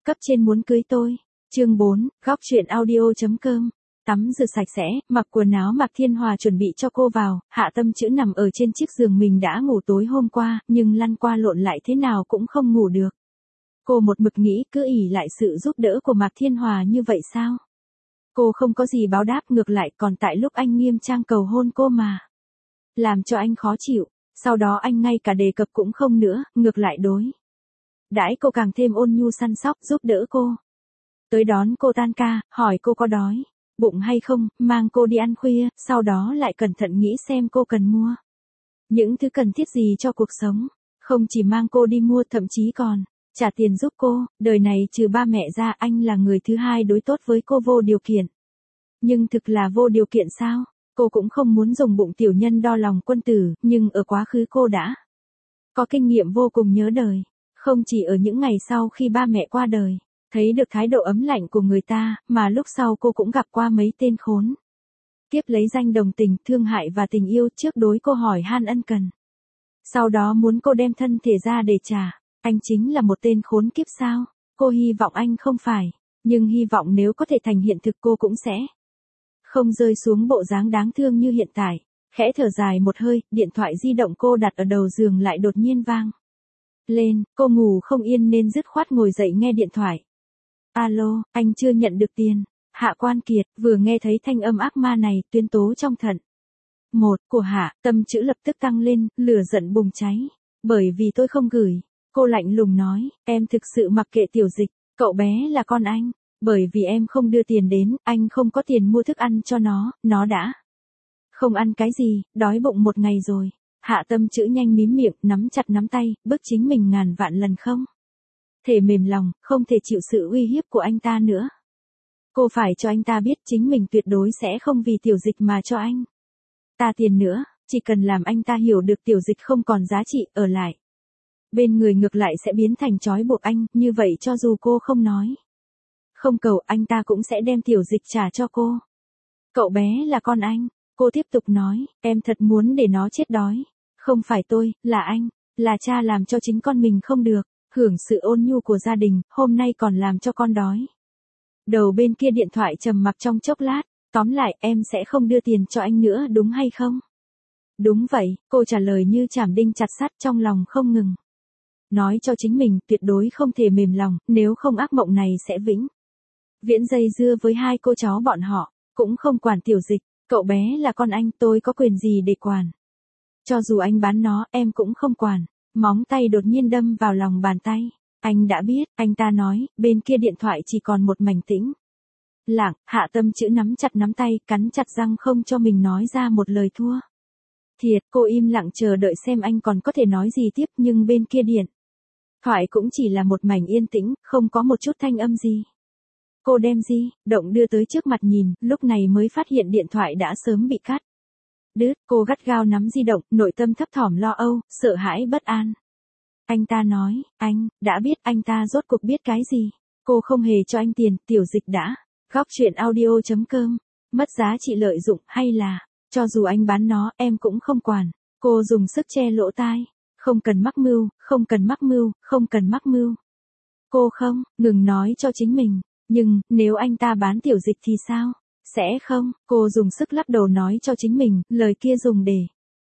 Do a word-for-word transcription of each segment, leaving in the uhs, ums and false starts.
cấp trên muốn cưới tôi. Chương bốn, góc truyện audio.com. Tắm rửa sạch sẽ, mặc quần áo Mạc Thiên Hòa chuẩn bị cho cô vào, Hạ Tâm Chữ nằm ở trên chiếc giường mình đã ngủ tối hôm qua, nhưng lăn qua lộn lại thế nào cũng không ngủ được. Cô một mực nghĩ cứ ỷ lại sự giúp đỡ của Mạc Thiên Hòa như vậy sao? Cô không có gì báo đáp, ngược lại còn tại lúc anh nghiêm trang cầu hôn cô mà. Làm cho anh khó chịu, sau đó anh ngay cả đề cập cũng không nữa, ngược lại đối đãi cô càng thêm ôn nhu săn sóc giúp đỡ cô. Tới đón cô tan ca, hỏi cô có đói bụng hay không, mang cô đi ăn khuya, sau đó lại cẩn thận nghĩ xem cô cần mua những thứ cần thiết gì cho cuộc sống. Không chỉ mang cô đi mua, thậm chí còn trả tiền giúp cô. Đời này trừ ba mẹ ra, anh là người thứ hai đối tốt với cô vô điều kiện. Nhưng thực là vô điều kiện sao? Cô cũng không muốn dùng bụng tiểu nhân đo lòng quân tử, nhưng ở quá khứ cô đã có kinh nghiệm vô cùng nhớ đời. Không chỉ ở những ngày sau khi ba mẹ qua đời, thấy được thái độ ấm lạnh của người ta, mà lúc sau cô cũng gặp qua mấy tên khốn kiếp lấy danh đồng tình, thương hại và tình yêu, trước đối cô hỏi han ân cần, sau đó muốn cô đem thân thể ra để trả. Anh chính là một tên khốn kiếp sao? Cô hy vọng anh không phải, nhưng hy vọng nếu có thể thành hiện thực cô cũng sẽ không rơi xuống bộ dáng đáng thương như hiện tại. Khẽ thở dài một hơi, điện thoại di động cô đặt ở đầu giường lại đột nhiên vang lên, cô ngủ không yên nên dứt khoát ngồi dậy nghe điện thoại. Alo, anh chưa nhận được tiền. Hạ Quan Kiệt. Vừa nghe thấy thanh âm ác ma này, tuyến tố trong thận một của Hạ Tâm Chữ lập tức tăng lên, lửa giận bùng cháy. Bởi vì tôi không gửi. Cô lạnh lùng nói, em thực sự mặc kệ Tiểu Dịch, cậu bé là con anh. Bởi vì em không đưa tiền đến, anh không có tiền mua thức ăn cho nó, nó đã không ăn cái gì, đói bụng một ngày rồi. Hạ Tâm Chữ nhanh mím miệng, nắm chặt nắm tay, bức chính mình ngàn vạn lần không thể mềm lòng, không thể chịu sự uy hiếp của anh ta nữa. Cô phải cho anh ta biết chính mình tuyệt đối sẽ không vì Tiểu Dịch mà cho anh ta tiền nữa, chỉ cần làm anh ta hiểu được Tiểu Dịch không còn giá trị ở lại bên người, ngược lại sẽ biến thành trói buộc anh, như vậy cho dù cô không nói không cầu, anh ta cũng sẽ đem Tiểu Dịch trả cho cô. Cậu bé là con anh. Cô tiếp tục nói, em thật muốn để nó chết đói. Không phải tôi, là anh, là cha làm cho chính con mình không được, hưởng sự ôn nhu của gia đình, hôm nay còn làm cho con đói. Đầu bên kia điện thoại trầm mặc trong chốc lát, tóm lại em sẽ không đưa tiền cho anh nữa đúng hay không? Đúng vậy, cô trả lời như chảm đinh chặt sắt, trong lòng không ngừng nói cho chính mình tuyệt đối không thể mềm lòng, nếu không ác mộng này sẽ vĩnh viễn dây dưa với hai cô cháu bọn họ. Cũng không quản Tiểu Dịch, cậu bé là con anh, tôi có quyền gì để quản? Cho dù anh bán nó, em cũng không quản. Móng tay đột nhiên đâm vào lòng bàn tay. Anh đã biết, anh ta nói. Bên kia điện thoại chỉ còn một mảnh tĩnh lặng. Hạ Tâm Chữ nắm chặt nắm tay, cắn chặt răng không cho mình nói ra một lời thua thiệt. Cô im lặng chờ đợi xem anh còn có thể nói gì tiếp, nhưng bên kia điện thoại cũng chỉ là một mảnh yên tĩnh, không có một chút thanh âm gì. Cô đem di động đưa tới trước mặt nhìn, lúc này mới phát hiện điện thoại đã sớm bị cắt đứt. Cô gắt gao nắm di động, nội tâm thấp thỏm lo âu, sợ hãi bất an. Anh ta nói, anh đã biết, anh ta rốt cuộc biết cái gì? Cô không hề cho anh tiền, Tiểu Dịch đã góc truyện audio.com mất giá trị lợi dụng, hay là cho dù anh bán nó, em cũng không quản. Cô dùng sức che lỗ tai, không cần mắc mưu, không cần mắc mưu, không cần mắc mưu. Cô không ngừng nói cho chính mình. Nhưng, nếu anh ta bán Tiểu Dịch thì sao? Sẽ không, cô dùng sức lắc đầu nói cho chính mình, lời kia dùng để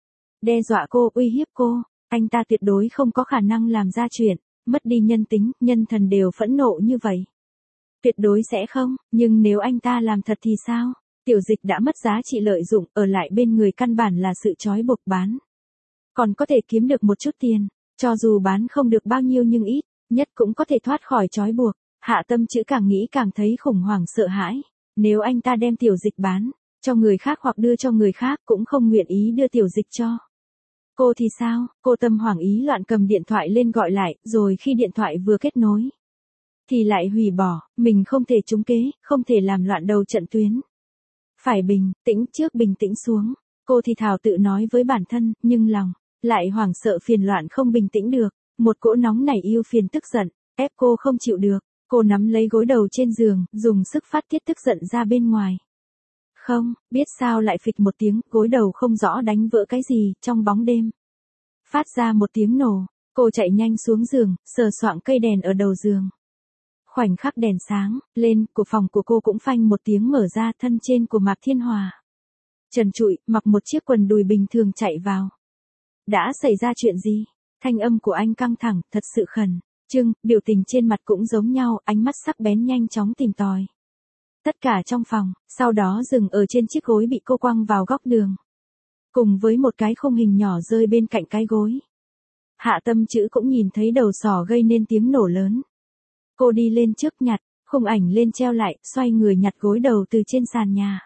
đe dọa cô, uy hiếp cô. Anh ta tuyệt đối không có khả năng làm ra chuyện mất đi nhân tính, nhân thần đều phẫn nộ như vậy. Tuyệt đối sẽ không, nhưng nếu anh ta làm thật thì sao? Tiểu Dịch đã mất giá trị lợi dụng, ở lại bên người căn bản là sự trói buộc, bán còn có thể kiếm được một chút tiền. Cho dù bán không được bao nhiêu nhưng ít nhất cũng có thể thoát khỏi trói buộc. Hạ Tâm Chữ càng nghĩ càng thấy khủng hoảng sợ hãi. Nếu anh ta đem Tiểu Dịch bán cho người khác hoặc đưa cho người khác, cũng không nguyện ý đưa Tiểu Dịch cho cô thì sao? Cô tâm hoảng ý loạn cầm điện thoại lên gọi lại, rồi khi điện thoại vừa kết nối thì lại hủy bỏ. Mình không thể trúng kế, không thể làm loạn đầu trận tuyến. Phải bình tĩnh trước, bình tĩnh xuống. Cô thì thào tự nói với bản thân, nhưng lòng lại hoảng sợ phiền loạn, không bình tĩnh được. Một cỗ nóng nảy yêu phiền tức giận ép cô không chịu được. Cô nắm lấy gối đầu trên giường, dùng sức phát tiết tức giận ra bên ngoài. Không biết sao lại phịch một tiếng, gối đầu không rõ đánh vỡ cái gì, trong bóng đêm phát ra một tiếng nổ. Cô chạy nhanh xuống giường, sờ soạng cây đèn ở đầu giường. Khoảnh khắc đèn sáng lên, của phòng của cô cũng phanh một tiếng mở ra, thân trên của Mạc Thiên Hòa trần trụi, mặc một chiếc quần đùi bình thường chạy vào. Đã xảy ra chuyện gì? Thanh âm của anh căng thẳng, thật sự khẩn trương, biểu tình trên mặt cũng giống nhau, ánh mắt sắc bén nhanh chóng tìm tòi tất cả trong phòng, sau đó dừng ở trên chiếc gối bị cô quăng vào góc đường. Cùng với một cái khung hình nhỏ rơi bên cạnh cái gối. Hạ Tâm Chữ cũng nhìn thấy đầu sỏ gây nên tiếng nổ lớn. Cô đi lên trước nhặt, khung ảnh lên treo lại, xoay người nhặt gối đầu từ trên sàn nhà.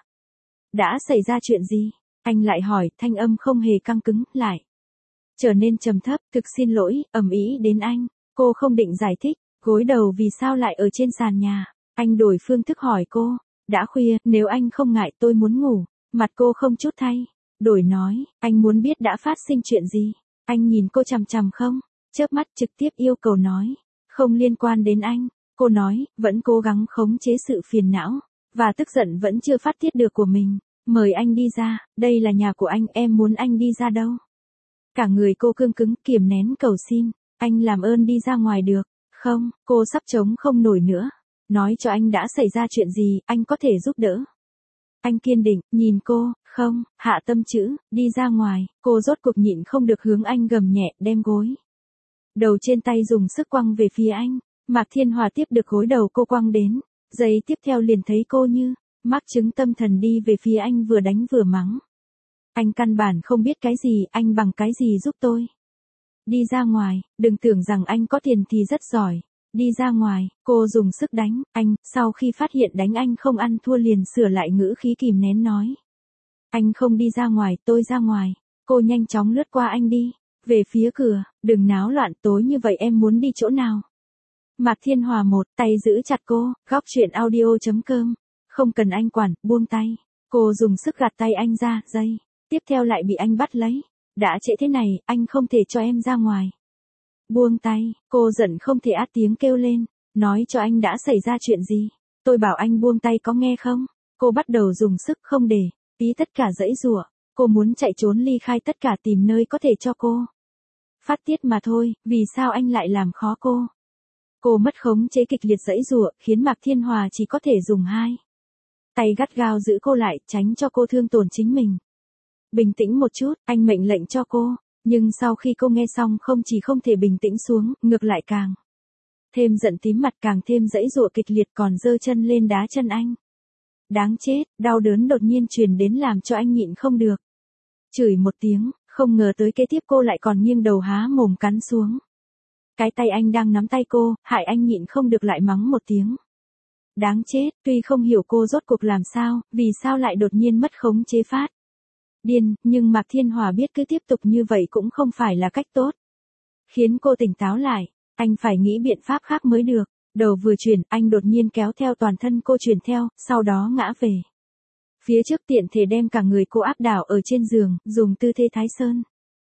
Đã xảy ra chuyện gì? Anh lại hỏi, thanh âm không hề căng cứng, lại trở nên trầm thấp, thực xin lỗi, ầm ĩ đến anh. Cô không định giải thích, gối đầu vì sao lại ở trên sàn nhà. Anh đổi phương thức hỏi cô, đã khuya, nếu anh không ngại tôi muốn ngủ. Mặt cô không chút thay, đổi nói, anh muốn biết đã phát sinh chuyện gì. Anh nhìn cô chằm chằm không, chớp mắt trực tiếp yêu cầu nói, không liên quan đến anh. Cô nói, vẫn cố gắng khống chế sự phiền não, và tức giận vẫn chưa phát tiết được của mình. Mời anh đi ra, đây là nhà của anh, em muốn anh đi ra đâu? Cả người cô cương cứng, kiềm nén cầu xin, anh làm ơn đi ra ngoài được, không, cô sắp chống không nổi nữa. Nói cho anh đã xảy ra chuyện gì, anh có thể giúp đỡ. Anh kiên định, nhìn cô, không, Hạ Tâm Chữ, đi ra ngoài, cô rốt cuộc nhịn không được hướng anh gầm nhẹ, đem gối đầu trên tay dùng sức quăng về phía anh. Mạc Thiên Hòa tiếp được gối đầu cô quăng đến, giây tiếp theo liền thấy cô như mắc chứng tâm thần đi về phía anh, vừa đánh vừa mắng. Anh căn bản không biết cái gì, anh bằng cái gì giúp tôi? Đi ra ngoài, đừng tưởng rằng anh có tiền thì rất giỏi. Đi ra ngoài, cô dùng sức đánh, anh, sau khi phát hiện đánh anh không ăn thua liền sửa lại ngữ khí kìm nén nói. Anh không đi ra ngoài, tôi ra ngoài. Cô nhanh chóng lướt qua anh đi, về phía cửa, đừng náo loạn, tối như vậy em muốn đi chỗ nào? Mạc Thiên Hòa một tay giữ chặt cô, góc chuyện audio chấm com. Không cần anh quản, buông tay. Cô dùng sức gạt tay anh ra, giây tiếp theo lại bị anh bắt lấy. Đã trễ thế này, anh không thể cho em ra ngoài. Buông tay, cô giận không thể át tiếng kêu lên, nói cho anh đã xảy ra chuyện gì. Tôi bảo anh buông tay có nghe không? Cô bắt đầu dùng sức không để ý tất cả dãy giụa. Cô muốn chạy trốn ly khai tất cả, tìm nơi có thể cho cô phát tiết mà thôi, vì sao anh lại làm khó cô? Cô mất khống chế kịch liệt dãy giụa, khiến Mạc Thiên Hòa chỉ có thể dùng hai tay gắt gao giữ cô lại, tránh cho cô thương tổn chính mình. Bình tĩnh một chút, anh mệnh lệnh cho cô, nhưng sau khi cô nghe xong không chỉ không thể bình tĩnh xuống, ngược lại càng thêm giận tím mặt, càng thêm dãy giụa kịch liệt, còn giơ chân lên đá chân anh. Đáng chết, đau đớn đột nhiên truyền đến làm cho anh nhịn không được. Chửi một tiếng, không ngờ tới kế tiếp cô lại còn nghiêng đầu há mồm cắn xuống. Cái tay anh đang nắm tay cô, hại anh nhịn không được lại mắng một tiếng. Đáng chết, tuy không hiểu cô rốt cuộc làm sao, vì sao lại đột nhiên mất khống chế phát điên, nhưng Mạc Thiên Hòa biết cứ tiếp tục như vậy cũng không phải là cách tốt. Khiến cô tỉnh táo lại, anh phải nghĩ biện pháp khác mới được. Đầu vừa chuyển, anh đột nhiên kéo theo toàn thân cô chuyển theo, sau đó ngã về phía trước, tiện thể đem cả người cô áp đảo ở trên giường, dùng tư thế Thái Sơn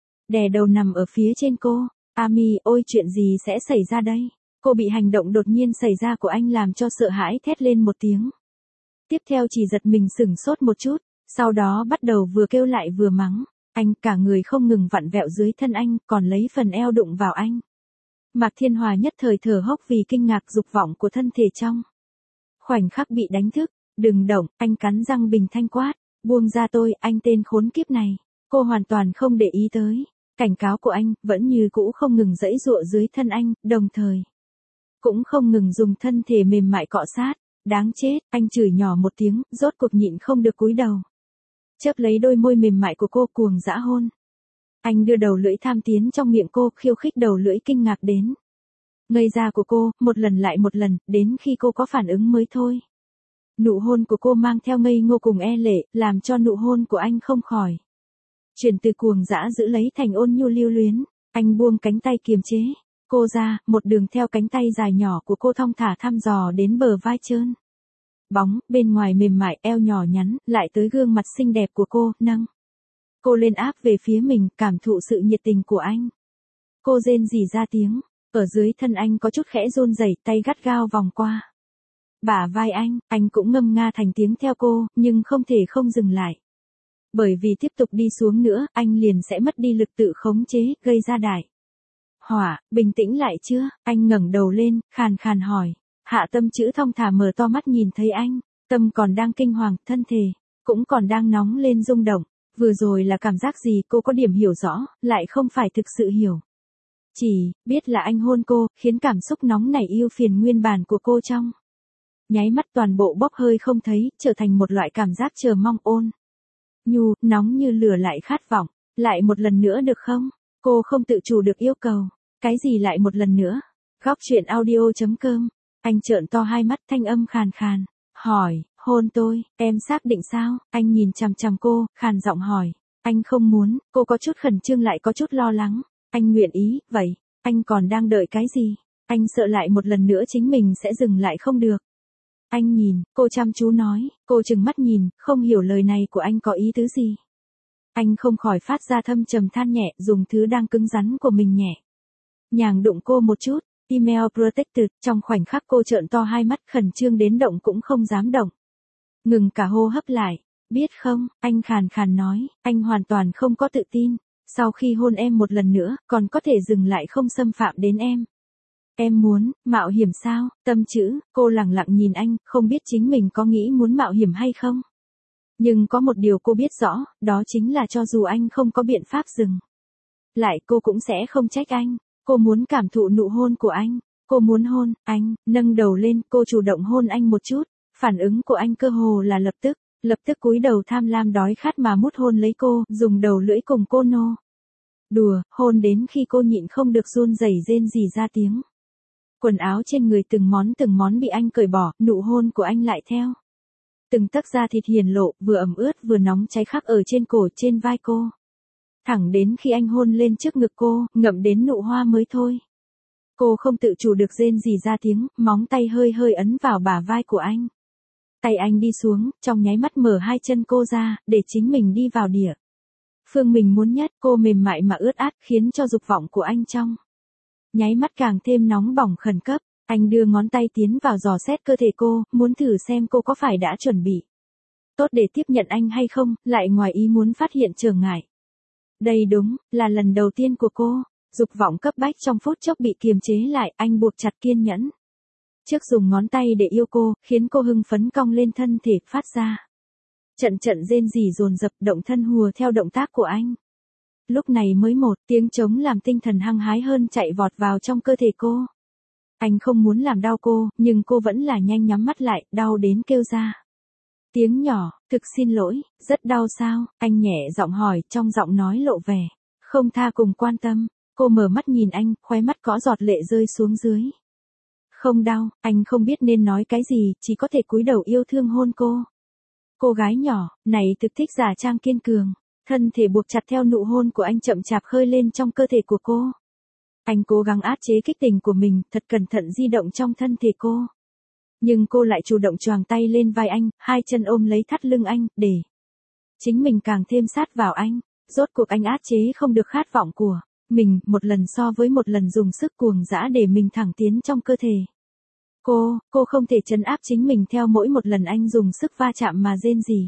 đè đầu nằm ở phía trên cô. Ami, ôi chuyện gì sẽ xảy ra đây? Cô bị hành động đột nhiên xảy ra của anh làm cho sợ hãi, thét lên một tiếng. Tiếp theo chỉ giật mình sửng sốt một chút, sau đó bắt đầu vừa kêu lại vừa mắng. Anh, cả người không ngừng vặn vẹo dưới thân anh, còn lấy phần eo đụng vào anh. Mạc Thiên Hòa nhất thời thở hốc vì kinh ngạc dục vọng của thân thể trong khoảnh khắc bị đánh thức. Đừng động, anh cắn răng bình thanh quát. Buông ra tôi, anh tên khốn kiếp này. Cô hoàn toàn không để ý tới cảnh cáo của anh, vẫn như cũ không ngừng giãy giụa dưới thân anh, đồng thời cũng không ngừng dùng thân thể mềm mại cọ sát. Đáng chết, anh chửi nhỏ một tiếng, rốt cuộc nhịn không được cúi đầu. Chớp lấy đôi môi mềm mại của cô, cuồng dã hôn. Anh đưa đầu lưỡi tham tiến trong miệng cô, khiêu khích đầu lưỡi kinh ngạc đến ngây ra của cô, một lần lại một lần, đến khi cô có phản ứng mới thôi. Nụ hôn của cô mang theo ngây ngô cùng e lệ, làm cho nụ hôn của anh không khỏi chuyển từ cuồng dã giữ lấy thành ôn nhu lưu luyến. Anh buông cánh tay kiềm chế cô ra, một đường theo cánh tay dài nhỏ của cô thong thả thăm dò đến bờ vai trơn bóng, bên ngoài mềm mại, eo nhỏ nhắn, lại tới gương mặt xinh đẹp của cô, nâng cô lên áp về phía mình, cảm thụ sự nhiệt tình của anh. Cô rên rỉ ra tiếng, ở dưới thân anh có chút khẽ run rẩy, tay gắt gao vòng qua bả vai anh, anh cũng ngâm nga thành tiếng theo cô, nhưng không thể không dừng lại. Bởi vì tiếp tục đi xuống nữa, anh liền sẽ mất đi lực tự khống chế, gây ra đại hỏa. Bình tĩnh lại chưa? Anh ngẩng đầu lên, khàn khàn hỏi. Hạ Tâm Chữ thong thả mở to mắt nhìn thấy anh, tâm còn đang kinh hoàng, thân thể cũng còn đang nóng lên rung động. Vừa rồi là cảm giác gì cô có điểm hiểu rõ, lại không phải thực sự hiểu. Chỉ biết là anh hôn cô, khiến cảm xúc nóng nảy yêu phiền nguyên bản của cô trong nháy mắt toàn bộ bốc hơi không thấy, trở thành một loại cảm giác chờ mong ôn nhu, nóng như lửa lại khát vọng. Lại một lần nữa được không? Cô không tự chủ được yêu cầu. Cái gì lại một lần nữa? Góc chuyện audio chấm com. Anh trợn to hai mắt, thanh âm khàn khàn. Hỏi, hôn tôi, em xác định sao? Anh nhìn chằm chằm cô, khàn giọng hỏi. Anh không muốn, cô có chút khẩn trương lại có chút lo lắng. Anh nguyện ý, vậy, anh còn đang đợi cái gì? Anh sợ lại một lần nữa chính mình sẽ dừng lại không được. Anh nhìn, cô chăm chú nói, cô trừng mắt nhìn, không hiểu lời này của anh có ý tứ gì. Anh không khỏi phát ra thâm trầm than nhẹ, dùng thứ đang cứng rắn của mình nhẹ nhàng đụng cô một chút. Email protected, trong khoảnh khắc cô trợn to hai mắt, khẩn trương đến động cũng không dám động. Ngừng cả hô hấp lại. Biết không, anh khàn khàn nói, anh hoàn toàn không có tự tin. Sau khi hôn em một lần nữa, còn có thể dừng lại không xâm phạm đến em. Em muốn, mạo hiểm sao? Tâm Chữ, cô lẳng lặng nhìn anh, không biết chính mình có nghĩ muốn mạo hiểm hay không. Nhưng có một điều cô biết rõ, đó chính là cho dù anh không có biện pháp dừng lại cô cũng sẽ không trách anh. Cô muốn cảm thụ nụ hôn của anh. Cô muốn hôn anh, nâng đầu lên, cô chủ động hôn anh một chút. Phản ứng của anh cơ hồ là lập tức, lập tức cúi đầu tham lam đói khát mà mút hôn lấy cô, dùng đầu lưỡi cùng cô nô đùa, hôn đến khi cô nhịn không được run rẩy rên rỉ ra tiếng. Quần áo trên người từng món từng món bị anh cởi bỏ, nụ hôn của anh lại theo từng tấc da thịt hiển lộ, vừa ẩm ướt vừa nóng cháy khắc ở trên cổ, trên vai cô. Thẳng đến khi anh hôn lên trước ngực cô, ngậm đến nụ hoa mới thôi. Cô không tự chủ được rên rỉ ra tiếng, móng tay hơi hơi ấn vào bả vai của anh. Tay anh đi xuống, trong nháy mắt mở hai chân cô ra, để chính mình đi vào địa phương mình muốn nhất. Cô mềm mại mà ướt át, khiến cho dục vọng của anh trong nháy mắt càng thêm nóng bỏng khẩn cấp. Anh đưa ngón tay tiến vào dò xét cơ thể cô, muốn thử xem cô có phải đã chuẩn bị tốt để tiếp nhận anh hay không, lại ngoài ý muốn phát hiện trở ngại. Đây đúng là lần đầu tiên của cô. Dục vọng cấp bách trong phút chốc bị kiềm chế lại, anh buộc chặt kiên nhẫn. Trước dùng ngón tay để yêu cô, khiến cô hưng phấn cong lên thân thể, phát ra trận trận rên rỉ dồn dập, động thân hùa theo động tác của anh. Lúc này mới một tiếng trống làm tinh thần hăng hái hơn chạy vọt vào trong cơ thể cô. Anh không muốn làm đau cô, nhưng cô vẫn là nhanh nhắm mắt lại, đau đến kêu ra tiếng nhỏ. Thực xin lỗi, rất đau sao? Anh nhẹ giọng hỏi, trong giọng nói lộ vẻ không tha cùng quan tâm. Cô mở mắt nhìn anh, khóe mắt có giọt lệ rơi xuống dưới. Không đau, anh không biết nên nói cái gì, chỉ có thể cúi đầu yêu thương hôn cô. Cô gái nhỏ này thực thích giả trang kiên cường, thân thể buộc chặt theo nụ hôn của anh chậm chạp khơi lên trong cơ thể của cô. Anh cố gắng áp chế kích tình của mình, thật cẩn thận di động trong thân thể cô. Nhưng cô lại chủ động choàng tay lên vai anh, hai chân ôm lấy thắt lưng anh, để chính mình càng thêm sát vào anh. Rốt cuộc anh áp chế không được khát vọng của mình, một lần so với một lần dùng sức cuồng dã để mình thẳng tiến trong cơ thể. Cô, cô không thể trấn áp chính mình theo mỗi một lần anh dùng sức va chạm mà rên rỉ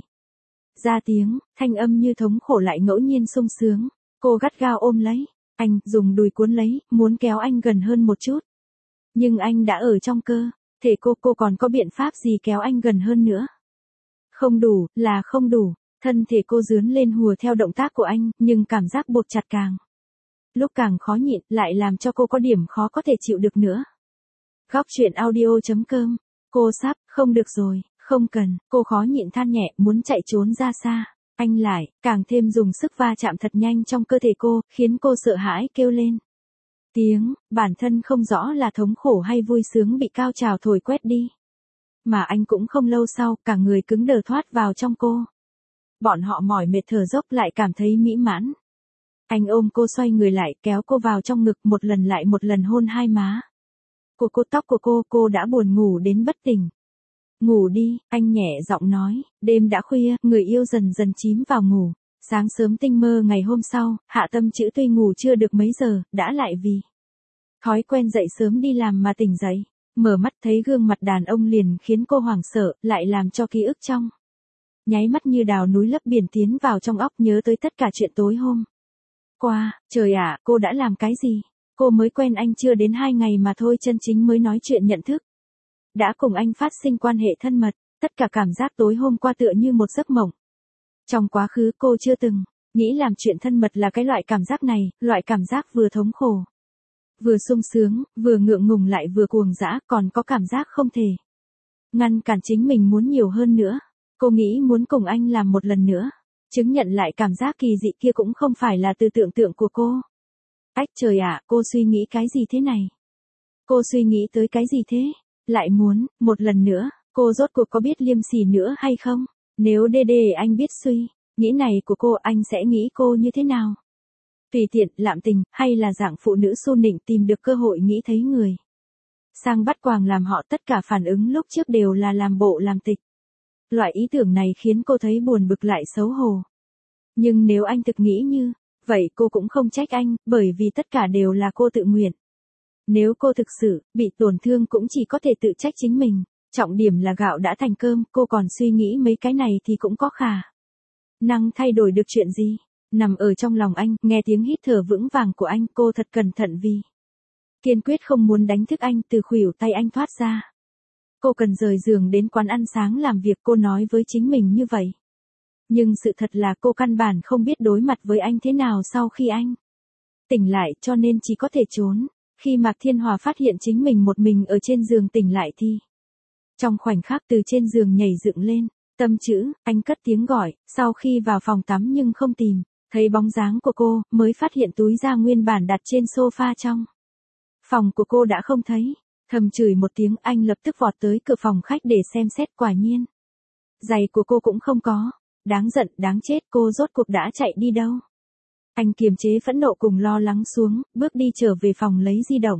ra tiếng, thanh âm như thống khổ lại ngẫu nhiên sung sướng. Cô gắt gao ôm lấy anh, dùng đùi cuốn lấy, muốn kéo anh gần hơn một chút. Nhưng anh đã ở trong cơ thể cô, cô còn có biện pháp gì kéo anh gần hơn nữa? Không đủ, là không đủ. Thân thể cô dướn lên hùa theo động tác của anh, nhưng cảm giác buộc chặt càng lúc càng khó nhịn, lại làm cho cô có điểm khó có thể chịu được nữa. Góc chuyện audio chấm com. Cô sắp, không được rồi, không cần. Cô khó nhịn than nhẹ, muốn chạy trốn ra xa. Anh lại, càng thêm dùng sức va chạm thật nhanh trong cơ thể cô, khiến cô sợ hãi kêu lên tiếng, bản thân không rõ là thống khổ hay vui sướng bị cao trào thổi quét đi. Mà anh cũng không lâu sau, cả người cứng đờ thoát vào trong cô. Bọn họ mỏi mệt thở dốc lại cảm thấy mỹ mãn. Anh ôm cô xoay người lại, kéo cô vào trong ngực, một lần lại một lần hôn hai má của cô, tóc của cô. Cô đã buồn ngủ đến bất tỉnh. Ngủ đi, anh nhẹ giọng nói. Đêm đã khuya, người yêu dần dần chìm vào ngủ. Sáng sớm tinh mơ ngày hôm sau, Hạ Tâm Chữ tuy ngủ chưa được mấy giờ, đã lại vì thói quen dậy sớm đi làm mà tỉnh dậy. Mở mắt thấy gương mặt đàn ông liền khiến cô hoảng sợ, lại làm cho ký ức trong nháy mắt như đào núi lấp biển tiến vào trong óc, nhớ tới tất cả chuyện tối hôm qua. Trời ạ, cô đã làm cái gì? Cô mới quen anh chưa đến hai ngày mà thôi, chân chính mới nói chuyện nhận thức đã cùng anh phát sinh quan hệ thân mật, tất cả cảm giác tối hôm qua tựa như một giấc mộng. Trong quá khứ cô chưa từng nghĩ làm chuyện thân mật là cái loại cảm giác này, loại cảm giác vừa thống khổ, vừa sung sướng, vừa ngượng ngùng lại vừa cuồng dã, còn có cảm giác không thể ngăn cản chính mình muốn nhiều hơn nữa. Cô nghĩ muốn cùng anh làm một lần nữa, chứng nhận lại cảm giác kỳ dị kia cũng không phải là từ tưởng tượng của cô. Ách trời ạ, cô suy nghĩ cái gì thế này? Cô suy nghĩ tới cái gì thế? Lại muốn, một lần nữa, cô rốt cuộc có biết liêm sỉ nữa hay không? Nếu đê đê anh biết suy nghĩ này của cô, anh sẽ nghĩ cô như thế nào? Tùy tiện, lạm tình, hay là dạng phụ nữ xu nịnh tìm được cơ hội nghĩ thấy người sang bắt quàng làm họ, tất cả phản ứng lúc trước đều là làm bộ làm tịch. Loại ý tưởng này khiến cô thấy buồn bực lại xấu hổ. Nhưng nếu anh thực nghĩ như vậy cô cũng không trách anh, bởi vì tất cả đều là cô tự nguyện. Nếu cô thực sự bị tổn thương cũng chỉ có thể tự trách chính mình. Trọng điểm là gạo đã thành cơm, cô còn suy nghĩ mấy cái này thì cũng có khả năng thay đổi được chuyện gì. Nằm ở trong lòng anh, nghe tiếng hít thở vững vàng của anh, cô thật cẩn thận vì kiên quyết không muốn đánh thức anh. Từ khuỷu tay anh thoát ra, cô cần rời giường đến quán ăn sáng làm việc, cô nói với chính mình như vậy. Nhưng sự thật là cô căn bản không biết đối mặt với anh thế nào sau khi anh tỉnh lại, cho nên chỉ có thể trốn. Khi Mạc Thiên Hòa phát hiện chính mình một mình ở trên giường tỉnh lại thì trong khoảnh khắc từ trên giường nhảy dựng lên, tâm chữ, anh cất tiếng gọi. Sau khi vào phòng tắm nhưng không tìm thấy bóng dáng của cô, mới phát hiện túi da nguyên bản đặt trên sofa trong phòng của cô đã không thấy. Thầm chửi một tiếng, anh lập tức vọt tới cửa phòng khách để xem xét, quả nhiên giày của cô cũng không có. Đáng giận, đáng chết, cô rốt cuộc đã chạy đi đâu? Anh kiềm chế phẫn nộ cùng lo lắng xuống, bước đi trở về phòng lấy di động.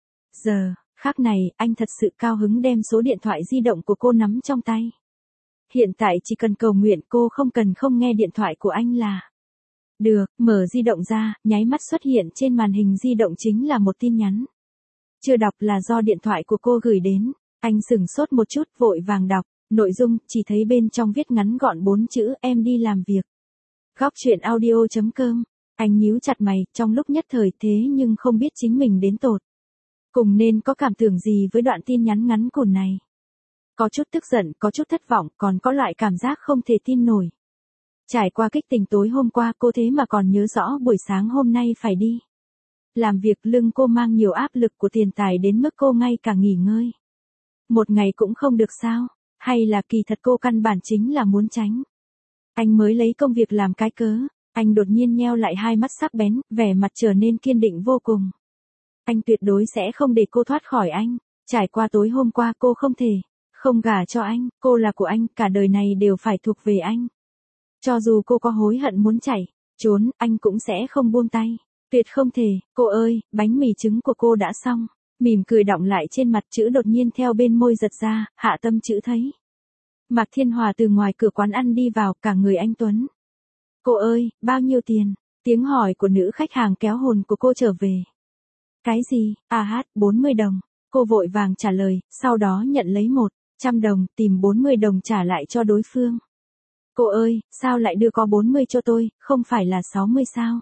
Giờ khắc này, anh thật sự cao hứng đem số điện thoại di động của cô nắm trong tay. Hiện tại chỉ cần cầu nguyện cô không cần không nghe điện thoại của anh là được. Mở di động ra, nháy mắt xuất hiện trên màn hình di động chính là một tin nhắn. Chưa đọc, là do điện thoại của cô gửi đến. Anh sửng sốt một chút, vội vàng đọc. Nội dung, chỉ thấy bên trong viết ngắn gọn bốn chữ, em đi làm việc. Góc chuyện audio chấm com. Anh nhíu chặt mày, trong lúc nhất thời thế nhưng không biết chính mình đến tột cùng nên có cảm tưởng gì với đoạn tin nhắn ngắn cùn này. Có chút tức giận, có chút thất vọng, còn có loại cảm giác không thể tin nổi. Trải qua kích tình tối hôm qua, cô thế mà còn nhớ rõ buổi sáng hôm nay phải đi làm việc. Lưng cô mang nhiều áp lực của tiền tài đến mức cô ngay cả nghỉ ngơi một ngày cũng không được sao? Hay là kỳ thật cô căn bản chính là muốn tránh anh mới lấy công việc làm cái cớ? Anh đột nhiên nheo lại hai mắt sắc bén, vẻ mặt trở nên kiên định vô cùng. Anh tuyệt đối sẽ không để cô thoát khỏi anh. Trải qua tối hôm qua, cô không thể không gả cho anh. Cô là của anh, cả đời này đều phải thuộc về anh. Cho dù cô có hối hận muốn chạy trốn, anh cũng sẽ không buông tay. Tuyệt không thể. Cô ơi, bánh mì trứng của cô đã xong. Mỉm cười đọng lại trên mặt, chữ đột nhiên theo bên môi giật ra. Hạ tâm chữ thấy Mạc Thiên Hòa từ ngoài cửa quán ăn đi vào, cả người anh tuấn. Cô ơi, bao nhiêu tiền? Tiếng hỏi của nữ khách hàng kéo hồn của cô trở về. Cái gì? À hát, bốn mươi đồng. Cô vội vàng trả lời, sau đó nhận lấy một trăm đồng, tìm bốn mươi đồng trả lại cho đối phương. Cô ơi, sao lại đưa có bốn mươi cho tôi, không phải là sáu mươi sao?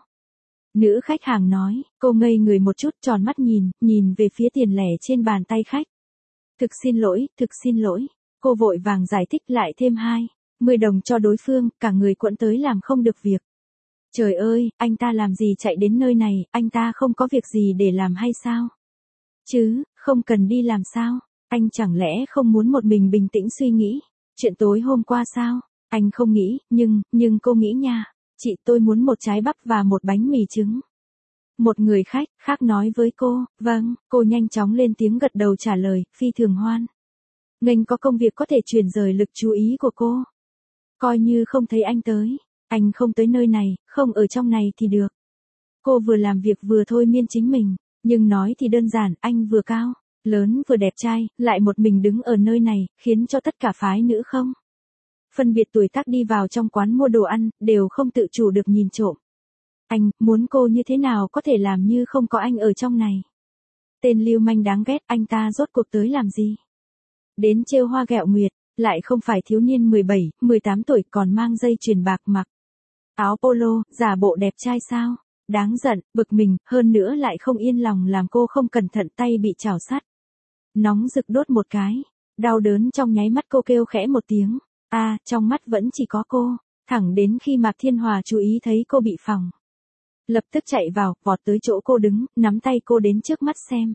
Nữ khách hàng nói. Cô ngây người một chút, tròn mắt nhìn, nhìn về phía tiền lẻ trên bàn tay khách. Thực xin lỗi, thực xin lỗi. Cô vội vàng giải thích lại thêm hai mươi đồng cho đối phương, cả người quẫn tới làm không được việc. Trời ơi, anh ta làm gì chạy đến nơi này, anh ta không có việc gì để làm hay sao? Chứ, không cần đi làm sao? Anh chẳng lẽ không muốn một mình bình tĩnh suy nghĩ chuyện tối hôm qua sao? Anh không nghĩ, nhưng, nhưng cô nghĩ nha. Chị, tôi muốn một trái bắp và một bánh mì trứng. Một người khách khác nói với cô. Vâng, cô nhanh chóng lên tiếng gật đầu trả lời, phi thường hoan nghênh có công việc có thể chuyển rời lực chú ý của cô. Coi như không thấy anh tới. Anh không tới nơi này, không ở trong này thì được. Cô vừa làm việc vừa thôi miên chính mình. Nhưng nói thì đơn giản, anh vừa cao lớn vừa đẹp trai, lại một mình đứng ở nơi này, khiến cho tất cả phái nữ không phân biệt tuổi tác đi vào trong quán mua đồ ăn, đều không tự chủ được nhìn trộm. Anh, muốn cô như thế nào có thể làm như không có anh ở trong này? Tên lưu manh đáng ghét, anh ta rốt cuộc tới làm gì? Đến trêu hoa ghẹo nguyệt, lại không phải thiếu niên mười bảy, mười tám tuổi còn mang dây chuyền bạc mặc áo polo, giả bộ đẹp trai sao? Đáng giận, bực mình, hơn nữa lại không yên lòng làm cô không cẩn thận tay bị chảo sắt nóng rực đốt một cái. Đau đớn trong nháy mắt cô kêu khẽ một tiếng. A, trong mắt vẫn chỉ có cô. Thẳng đến khi Mạc Thiên Hòa chú ý thấy cô bị phỏng. Lập tức chạy vào, vọt tới chỗ cô đứng, nắm tay cô đến trước mắt xem.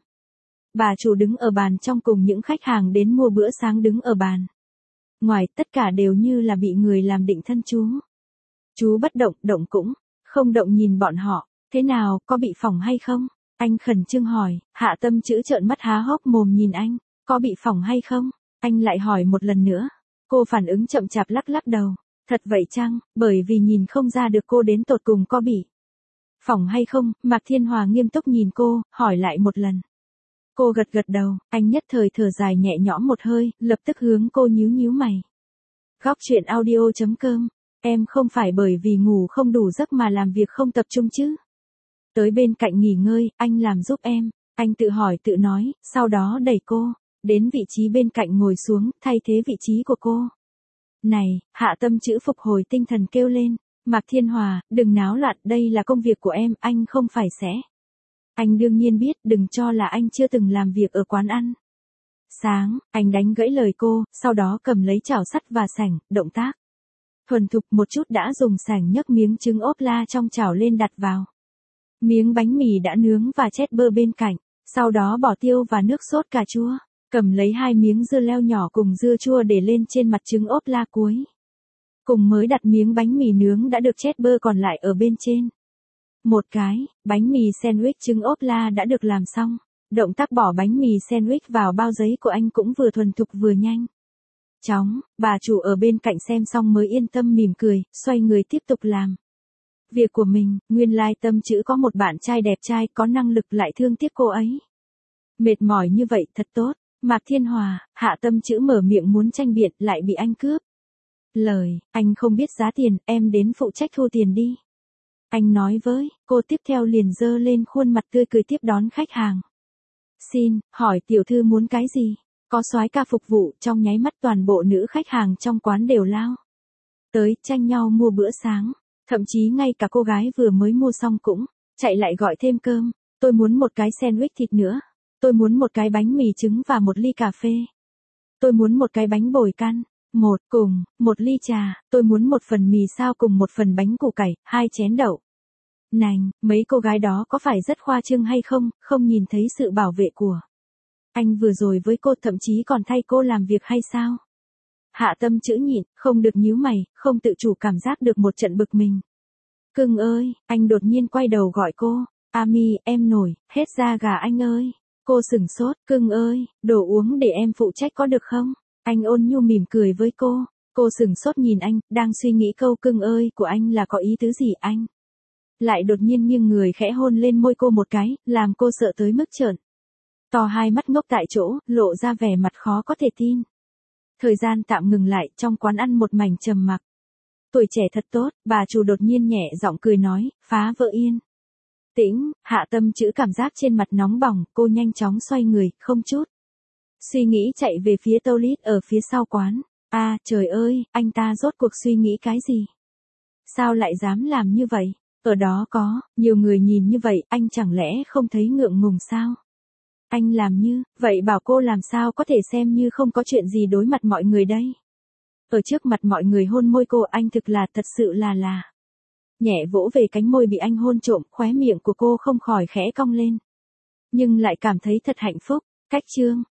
Bà chủ đứng ở bàn trong cùng những khách hàng đến mua bữa sáng đứng ở bàn. Ngoài tất cả đều như là bị người làm định thân chú. Chú bất động, động cũng không động nhìn bọn họ. Thế nào, có bị phỏng hay không? Anh khẩn trương hỏi. Hạ Tâm Chữ trợn mắt há hốc mồm nhìn anh. Có bị phỏng hay không? Anh lại hỏi một lần nữa. Cô phản ứng chậm chạp lắc lắc đầu. Thật vậy chăng? Bởi vì nhìn không ra được cô đến tột cùng có bị phỏng hay không? Mạc Thiên Hòa nghiêm túc nhìn cô, hỏi lại một lần. Cô gật gật đầu, anh nhất thời thở dài nhẹ nhõm một hơi, lập tức hướng cô nhíu nhíu mày. Góc truyện audio chấm com. Em không phải bởi vì ngủ không đủ giấc mà làm việc không tập trung chứ? Tới bên cạnh nghỉ ngơi, anh làm giúp em. Anh tự hỏi tự nói, sau đó đẩy cô đến vị trí bên cạnh ngồi xuống, thay thế vị trí của cô. Này, Hạ Tâm Chữ phục hồi tinh thần kêu lên. Mạc Thiên Hòa, đừng náo loạn, đây là công việc của em, anh không phải sẽ. Anh đương nhiên biết, đừng cho là anh chưa từng làm việc ở quán ăn. Sáng, anh đánh gãy lời cô, sau đó cầm lấy chảo sắt và sảnh, động tác thuần thục một chút đã dùng sảnh nhấc miếng trứng ốp la trong chảo lên đặt vào. Miếng bánh mì đã nướng và chét bơ bên cạnh, sau đó bỏ tiêu và nước sốt cà chua, cầm lấy hai miếng dưa leo nhỏ cùng dưa chua để lên trên mặt trứng ốp la cuối. Cùng mới đặt miếng bánh mì nướng đã được chét bơ còn lại ở bên trên. Một cái, bánh mì sandwich trứng ốp la đã được làm xong. Động tác bỏ bánh mì sandwich vào bao giấy của anh cũng vừa thuần thục vừa nhanh chóng. Bà chủ ở bên cạnh xem xong mới yên tâm mỉm cười, xoay người tiếp tục làm việc của mình. Nguyên lai Tâm Chữ có một bạn trai đẹp trai, có năng lực lại thương tiếc cô ấy. Mệt mỏi như vậy thật tốt. Mạc Thiên Hòa, Hạ Tâm Chữ mở miệng muốn tranh biện lại bị anh cướp lời. Anh không biết giá tiền, em đến phụ trách thu tiền đi. Anh nói với cô, tiếp theo liền dơ lên khuôn mặt tươi cười tiếp đón khách hàng. Xin, hỏi tiểu thư muốn cái gì? Có soái ca phục vụ, trong nháy mắt toàn bộ nữ khách hàng trong quán đều lao tới tranh nhau mua bữa sáng. Thậm chí ngay cả cô gái vừa mới mua xong cũng chạy lại gọi thêm cơm. Tôi muốn một cái sandwich thịt nữa. Tôi muốn một cái bánh mì trứng và một ly cà phê. Tôi muốn một cái bánh bồi căn. Một cùng, một ly trà. Tôi muốn một phần mì sao cùng một phần bánh củ cải, hai chén đậu nành. Mấy cô gái đó có phải rất khoa trương hay không, không nhìn thấy sự bảo vệ của anh vừa rồi với cô, thậm chí còn thay cô làm việc hay sao? Hạ Tâm Chữ nhịn, không được nhíu mày, không tự chủ cảm giác được một trận bực mình. Cưng ơi, anh đột nhiên quay đầu gọi cô. Ami, em nổi, hết da gà anh ơi. Cô sửng sốt, cưng ơi, đồ uống để em phụ trách có được không? Anh ôn nhu mỉm cười với cô. Cô sửng sốt nhìn anh, đang suy nghĩ câu cưng ơi của anh là có ý tứ gì. Anh lại đột nhiên nghiêng người khẽ hôn lên môi cô một cái, làm cô sợ tới mức trợn to hai mắt ngốc tại chỗ, lộ ra vẻ mặt khó có thể tin. Thời gian tạm ngừng lại, trong quán ăn một mảnh trầm mặc. Tuổi trẻ thật tốt, bà chủ đột nhiên nhẹ giọng cười nói, phá vỡ yên tĩnh. Hạ Tâm Chữ cảm giác trên mặt nóng bỏng, cô nhanh chóng xoay người, không chút suy nghĩ chạy về phía toilet ở phía sau quán. A, à, trời ơi, anh ta rốt cuộc suy nghĩ cái gì? Sao lại dám làm như vậy? Ở đó có nhiều người nhìn như vậy, anh chẳng lẽ không thấy ngượng ngùng sao? Anh làm như vậy bảo cô làm sao có thể xem như không có chuyện gì đối mặt mọi người đây? Ở trước mặt mọi người hôn môi cô, anh thực là thật sự là là nhẹ vỗ về cánh môi bị anh hôn trộm, khóe miệng của cô không khỏi khẽ cong lên. Nhưng lại cảm thấy thật hạnh phúc. Cách chương